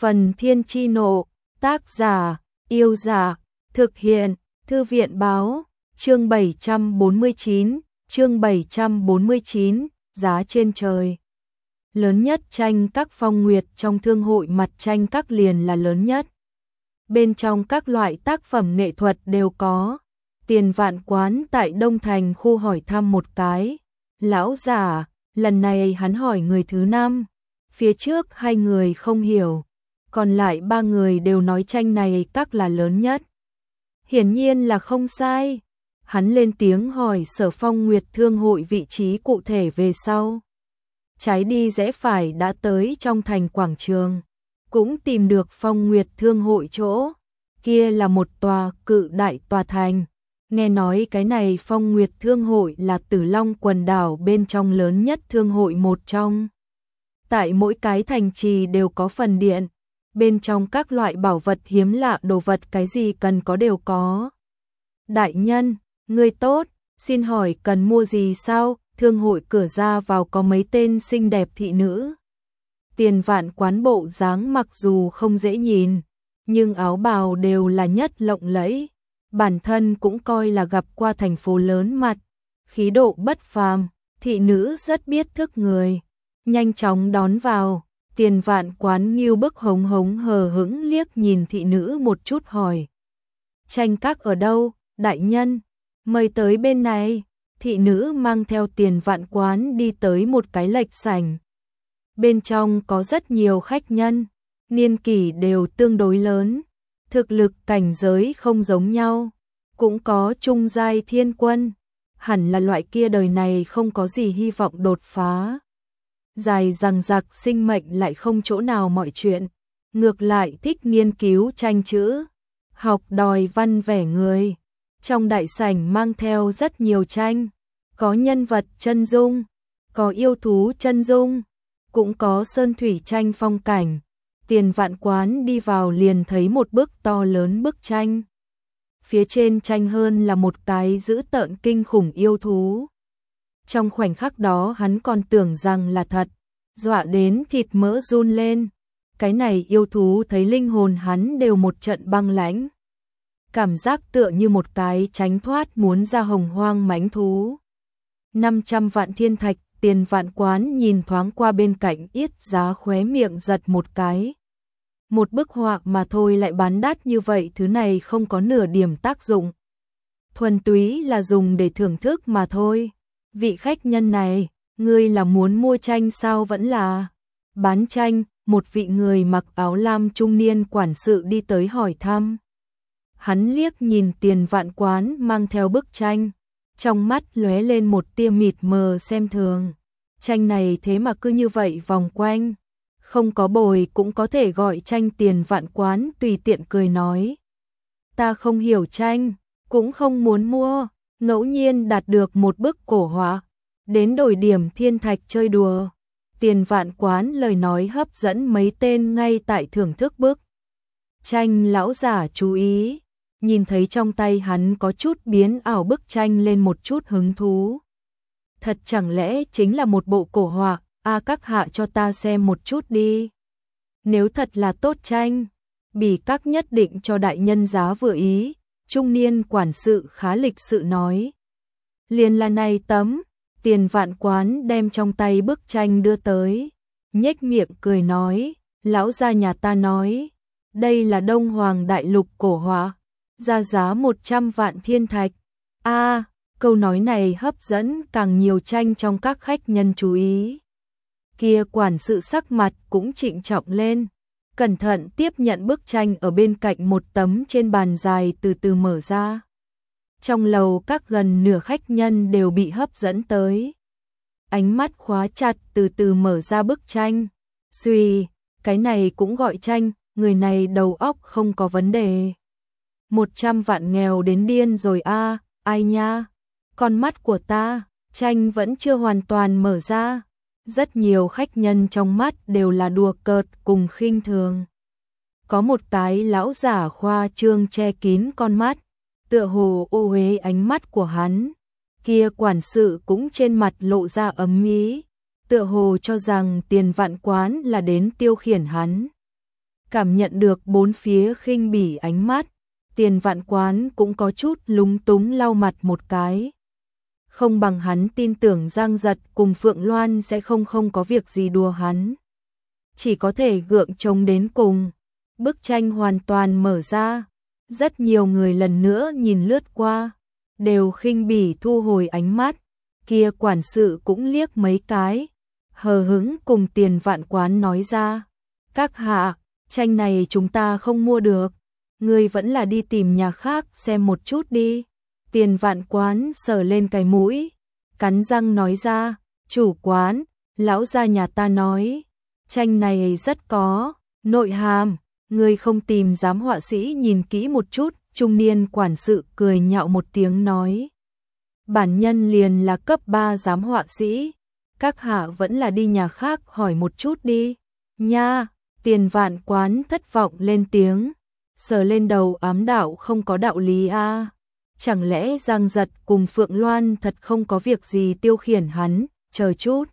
Phần Thiên Chi Nộ, tác giả, Yêu Dạ, thực hiện, Thư viện Báo, chương 749, giá trên trời. Lớn nhất tranh các phong nguyệt trong thương hội mặt tranh các liền là lớn nhất. Bên trong các loại tác phẩm nghệ thuật đều có. Tiền Vạn Quán tại Đông Thành khu hỏi thăm một cái. Lão giả, lần này hắn hỏi người thứ 5. Phía trước 2 người không hiểu. Còn lại 3 người đều nói tranh này các là lớn nhất. Hiển nhiên là không sai. Hắn lên tiếng hỏi Sở Phong Nguyệt Thương hội vị trí cụ thể về sau. Trái đi rẽ phải đã tới trong thành quảng trường. Cũng tìm được Phong Nguyệt Thương hội chỗ. Kia là một tòa cự đại tòa thành. Nghe nói cái này Phong Nguyệt Thương hội là Tử Long quần đảo bên trong lớn nhất thương hội một trong. Tại mỗi cái thành trì đều có phần điện. Bên trong các loại bảo vật hiếm lạ đồ vật cái gì cần có đều có. Đại nhân, người tốt, xin hỏi cần mua gì sao? Thương hội cửa ra vào có mấy tên xinh đẹp thị nữ. Tiền Vạn Quán bộ dáng mặc dù không dễ nhìn, nhưng áo bào đều là nhất lộng lẫy. Bản thân cũng coi là gặp qua thành phố lớn mặt, khí độ bất phàm, thị nữ rất biết thức người. Nhanh chóng đón vào, Tiền Vạn Quán nghiêu bức hống hống hờ hững liếc nhìn thị nữ một chút hỏi. Tranh các ở đâu, đại nhân? Mời tới bên này. Thị nữ mang theo Tiền Vạn Quán đi tới một cái lệch sảnh. Bên trong có rất nhiều khách nhân, niên kỷ đều tương đối lớn, thực lực cảnh giới không giống nhau, cũng có trung giai thiên quân, hẳn là loại kia đời này không có gì hy vọng đột phá. Dài dằng dặc sinh mệnh lại không chỗ nào mọi chuyện, ngược lại thích nghiên cứu tranh chữ, học đòi văn vẻ người. Trong đại sảnh mang theo rất nhiều tranh, có nhân vật chân dung, có yêu thú chân dung, cũng có sơn thủy tranh phong cảnh. Tiền Vạn Quán đi vào liền thấy một bức to lớn bức tranh. Phía trên tranh hơn là một cái dữ tợn kinh khủng yêu thú. Trong khoảnh khắc đó hắn còn tưởng rằng là thật, dọa đến thịt mỡ run lên. Cái này yêu thú thấy linh hồn hắn đều một trận băng lãnh. Cảm giác tựa như một cái tránh thoát muốn ra hồng hoang mãnh thú. 500 vạn thiên thạch. Tiền Vạn Quán nhìn thoáng qua bên cạnh yết giá khóe miệng giật một cái. Một bức họa mà thôi lại bán đắt như vậy, thứ này không có nửa điểm tác dụng. Thuần túy là dùng để thưởng thức mà thôi. Vị khách nhân này, ngươi là muốn mua tranh sao vẫn là bán tranh? Một vị người mặc áo lam trung niên quản sự đi tới hỏi thăm. Hắn liếc nhìn Tiền Vạn Quán mang theo bức tranh. Trong mắt lóe lên một tia mịt mờ xem thường. Tranh này thế mà cứ như vậy vòng quanh. Không có bồi cũng có thể gọi tranh. Tiền Vạn Quán tùy tiện cười nói. Ta không hiểu tranh, cũng không muốn mua. Ngẫu nhiên đạt được một bức cổ họa, đến đổi điểm thiên thạch chơi đùa. Tiền Vạn Quán lời nói hấp dẫn mấy tên ngay tại thưởng thức bức tranh. Lão giả chú ý. Nhìn thấy trong tay hắn có chút biến ảo bức tranh lên một chút hứng thú. Thật chẳng lẽ chính là một bộ cổ họa? Các hạ cho ta xem một chút đi. Nếu thật là tốt tranh, bỉ các nhất định cho đại nhân giá vừa ý. Trung niên quản sự khá lịch sự nói. Liền là này tấm. Tiền Vạn Quán đem trong tay bức tranh đưa tới, nhếch miệng cười nói. Lão gia nhà ta nói, đây là Đông Hoàng Đại Lục cổ họa, ra giá 100 vạn thiên thạch. Câu nói này hấp dẫn càng nhiều tranh trong các khách nhân chú ý. Kia quản sự sắc mặt cũng trịnh trọng lên, cẩn thận tiếp nhận bức tranh ở bên cạnh một tấm trên bàn dài từ từ mở ra. Trong lầu các gần nửa khách nhân đều bị hấp dẫn tới. Ánh mắt khóa chặt từ từ mở ra bức tranh. Suy, cái này cũng gọi tranh, người này đầu óc không có vấn đề. 100 vạn nghèo đến điên rồi ai nha, con mắt của ta, tranh vẫn chưa hoàn toàn mở ra. Rất nhiều khách nhân trong mắt đều là đùa cợt cùng khinh thường. Có một cái lão giả khoa trương che kín con mắt, tựa hồ ô uế ánh mắt của hắn. Kia quản sự cũng trên mặt lộ ra ấm ý, tựa hồ cho rằng Tiền Vạn Quán là đến tiêu khiển hắn. Cảm nhận được bốn phía khinh bỉ ánh mắt, Tiền Vạn Quán cũng có chút lúng túng lau mặt một cái. Không bằng hắn tin tưởng Giang Giật cùng Phượng Loan sẽ không có việc gì đùa hắn. Chỉ có thể gượng chống đến cùng. Bức tranh hoàn toàn mở ra. Rất nhiều người lần nữa nhìn lướt qua, đều khinh bỉ thu hồi ánh mắt. Kia quản sự cũng liếc mấy cái, hờ hững cùng Tiền Vạn Quán nói ra. Các hạ, tranh này chúng ta không mua được. Ngươi vẫn là đi tìm nhà khác xem một chút đi. Tiền Vạn Quán sờ lên cái mũi, cắn răng nói ra. Chủ quán, lão gia nhà ta nói, tranh này rất có nội hàm. Ngươi không tìm giám họa sĩ nhìn kỹ một chút. Trung niên quản sự cười nhạo một tiếng nói. Bản nhân liền là cấp 3 giám họa sĩ. Các hạ vẫn là đi nhà khác hỏi một chút đi. Nha, Tiền Vạn Quán thất vọng lên tiếng. Sờ lên đầu ám đạo không có đạo lý a. Chẳng lẽ Giang Giật cùng Phượng Loan thật không có việc gì tiêu khiển hắn, chờ chút.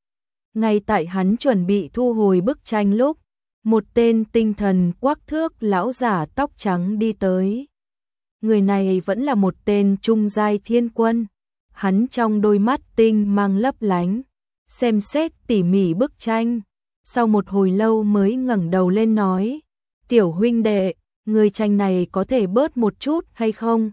Ngay tại hắn chuẩn bị thu hồi bức tranh lúc, một tên tinh thần quắc thước lão giả tóc trắng đi tới. Người này vẫn là một tên trung giai thiên quân. Hắn trong đôi mắt tinh mang lấp lánh, xem xét tỉ mỉ bức tranh. Sau một hồi lâu mới ngẩng đầu lên nói. Tiểu huynh đệ, người tranh này có thể bớt một chút hay không?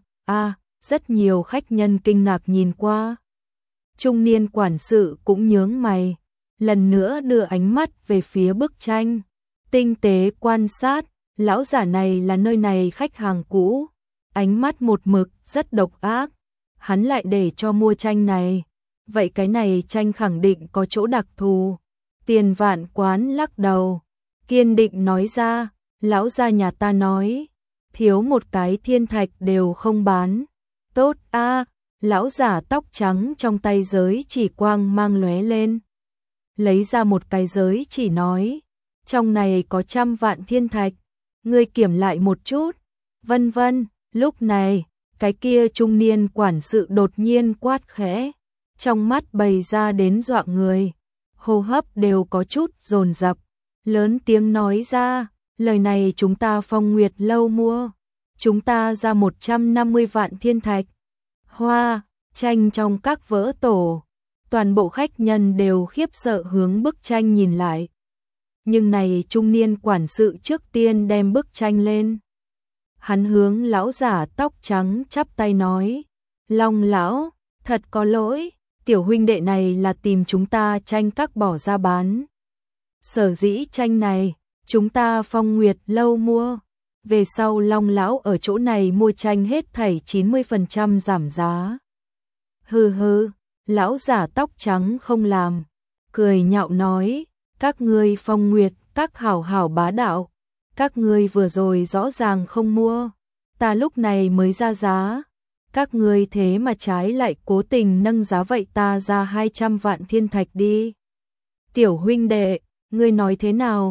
Rất nhiều khách nhân kinh ngạc nhìn qua. Trung niên quản sự cũng nhướng mày, lần nữa đưa ánh mắt về phía bức tranh. Tinh tế quan sát, lão giả này là nơi này khách hàng cũ. Ánh mắt một mực, rất độc ác. Hắn lại để cho mua tranh này. Vậy cái này tranh khẳng định có chỗ đặc thù. Tiền Vạn Quán lắc đầu, kiên định nói ra. Lão gia nhà ta nói, thiếu một cái thiên thạch đều không bán. Tốt a. Lão giả tóc trắng trong tay giới chỉ quang mang lóe lên. Lấy ra một cái giới chỉ nói. Trong này có 100 vạn thiên thạch. Ngươi kiểm lại một chút. Vân vân. Lúc này, cái kia trung niên quản sự đột nhiên quát khẽ. Trong mắt bày ra đến dọa người. Hô hấp đều có chút dồn dập. Lớn tiếng nói ra. Lời này chúng ta Phong Nguyệt lâu mua. Chúng ta ra 150 vạn thiên thạch. Hoa, tranh trong các vỡ tổ. Toàn bộ khách nhân đều khiếp sợ hướng bức tranh nhìn lại. Nhưng này trung niên quản sự trước tiên đem bức tranh lên. Hắn hướng lão giả tóc trắng chắp tay nói. Long lão, thật có lỗi, tiểu huynh đệ này là tìm chúng ta tranh các bỏ ra bán. Sở dĩ tranh này, chúng ta Phong Nguyệt lâu mua. Về sau Long lão ở chỗ này mua tranh hết thảy 90% giảm giá. Hừ hừ, lão giả tóc trắng không làm. Cười nhạo nói, các ngươi Phong Nguyệt, các hảo hảo bá đạo. Các ngươi vừa rồi rõ ràng không mua. Ta lúc này mới ra giá. Các ngươi thế mà trái lại cố tình nâng giá vậy ta ra 200 vạn thiên thạch đi. Tiểu huynh đệ, ngươi nói thế nào?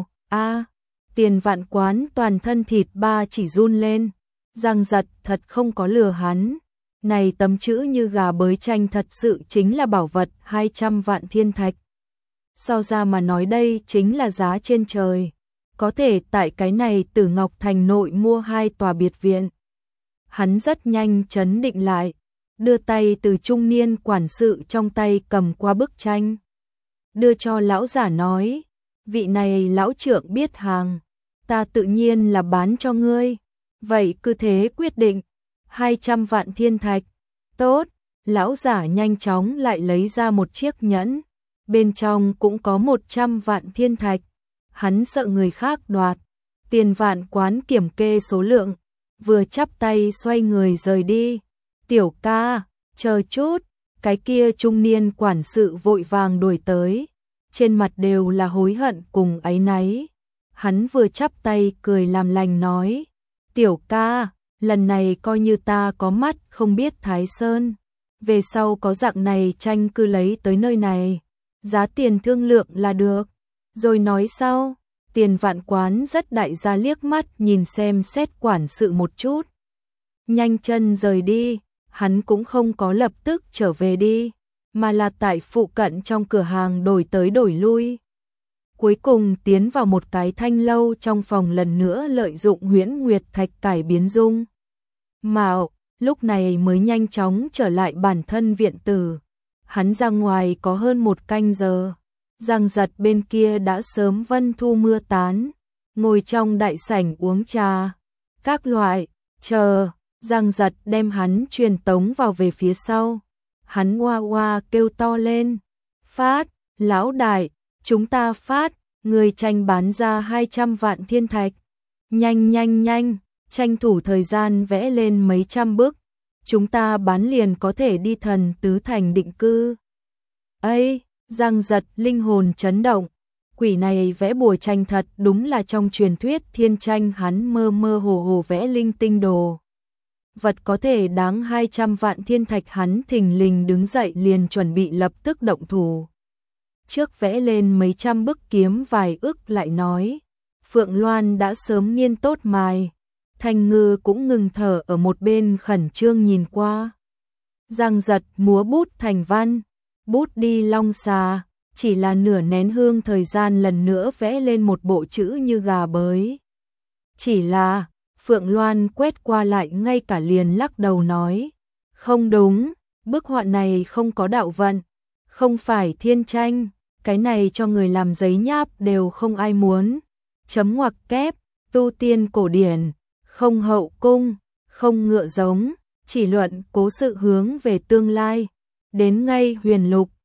Tiền Vạn Quán toàn thân thịt ba chỉ run lên. Giang Giật thật không có lừa hắn. Này tấm chữ như gà bới tranh thật sự chính là bảo vật 200 vạn thiên thạch. So ra mà nói đây chính là giá trên trời. Có thể tại cái này Tử Ngọc Thành nội mua 2 tòa biệt viện. Hắn rất nhanh trấn định lại, đưa tay từ trung niên quản sự trong tay cầm qua bức tranh. Đưa cho lão giả nói, vị này lão trưởng biết hàng, ta tự nhiên là bán cho ngươi. Vậy cứ thế quyết định, 200 vạn thiên thạch. Tốt, lão giả nhanh chóng lại lấy ra một chiếc nhẫn. Bên trong cũng có 100 vạn thiên thạch. Hắn sợ người khác đoạt. Tiền Vạn Quán kiểm kê số lượng, vừa chắp tay xoay người rời đi. Tiểu ca, chờ chút. Cái kia trung niên quản sự vội vàng đuổi tới. Trên mặt đều là hối hận cùng áy náy. Hắn vừa chắp tay cười làm lành nói. Tiểu ca, lần này coi như ta có mắt không biết Thái Sơn. Về sau có dạng này tranh cứ lấy tới nơi này. Giá tiền thương lượng là được. Rồi nói sau, Tiền Vạn Quán rất đại gia liếc mắt nhìn xem xét quản sự một chút. Nhanh chân rời đi, hắn cũng không có lập tức trở về đi, mà là tại phụ cận trong cửa hàng đổi tới đổi lui. Cuối cùng tiến vào một cái thanh lâu trong phòng lần nữa lợi dụng huyễn nguyệt thạch cải biến dung mạo, lúc này mới nhanh chóng trở lại bản thân viện tử. Hắn ra ngoài có hơn 1 canh giờ, Giang Giật bên kia đã sớm vân thu mưa tán, ngồi trong đại sảnh uống trà, các loại, chờ, Giang Giật đem hắn truyền tống vào về phía sau. Hắn oa oa kêu to lên, phát, lão đại, chúng ta phát, người tranh bán ra 200 vạn thiên thạch. Nhanh nhanh nhanh, tranh thủ thời gian vẽ lên mấy trăm bức, chúng ta bán liền có thể đi Thần Tứ Thành định cư. Ây, Giang Giật linh hồn chấn động, quỷ này vẽ bùa tranh thật đúng là trong truyền thuyết thiên tranh, hắn mơ mơ hồ hồ vẽ linh tinh đồ vật có thể đáng 200 vạn thiên thạch. Hắn thình lình đứng dậy liền chuẩn bị lập tức động thủ. Trước vẽ lên mấy trăm bức kiếm vài ức lại nói, Phượng Loan đã sớm nghiên tốt mài. Thanh Ngư cũng ngừng thở ở một bên khẩn trương nhìn qua. Giang Giật múa bút thành văn, bút đi long xà, chỉ là nửa nén hương thời gian lần nữa vẽ lên một bộ chữ như gà bới. Chỉ là, Phượng Loan quét qua lại ngay cả liền lắc đầu nói, không đúng, bức họa này không có đạo vận, không phải thiên tranh, cái này cho người làm giấy nháp đều không ai muốn. Chấm ngoặc kép, tu tiên cổ điển, không hậu cung, không ngựa giống, chỉ luận cố sự hướng về tương lai. Đến ngay huyền lục,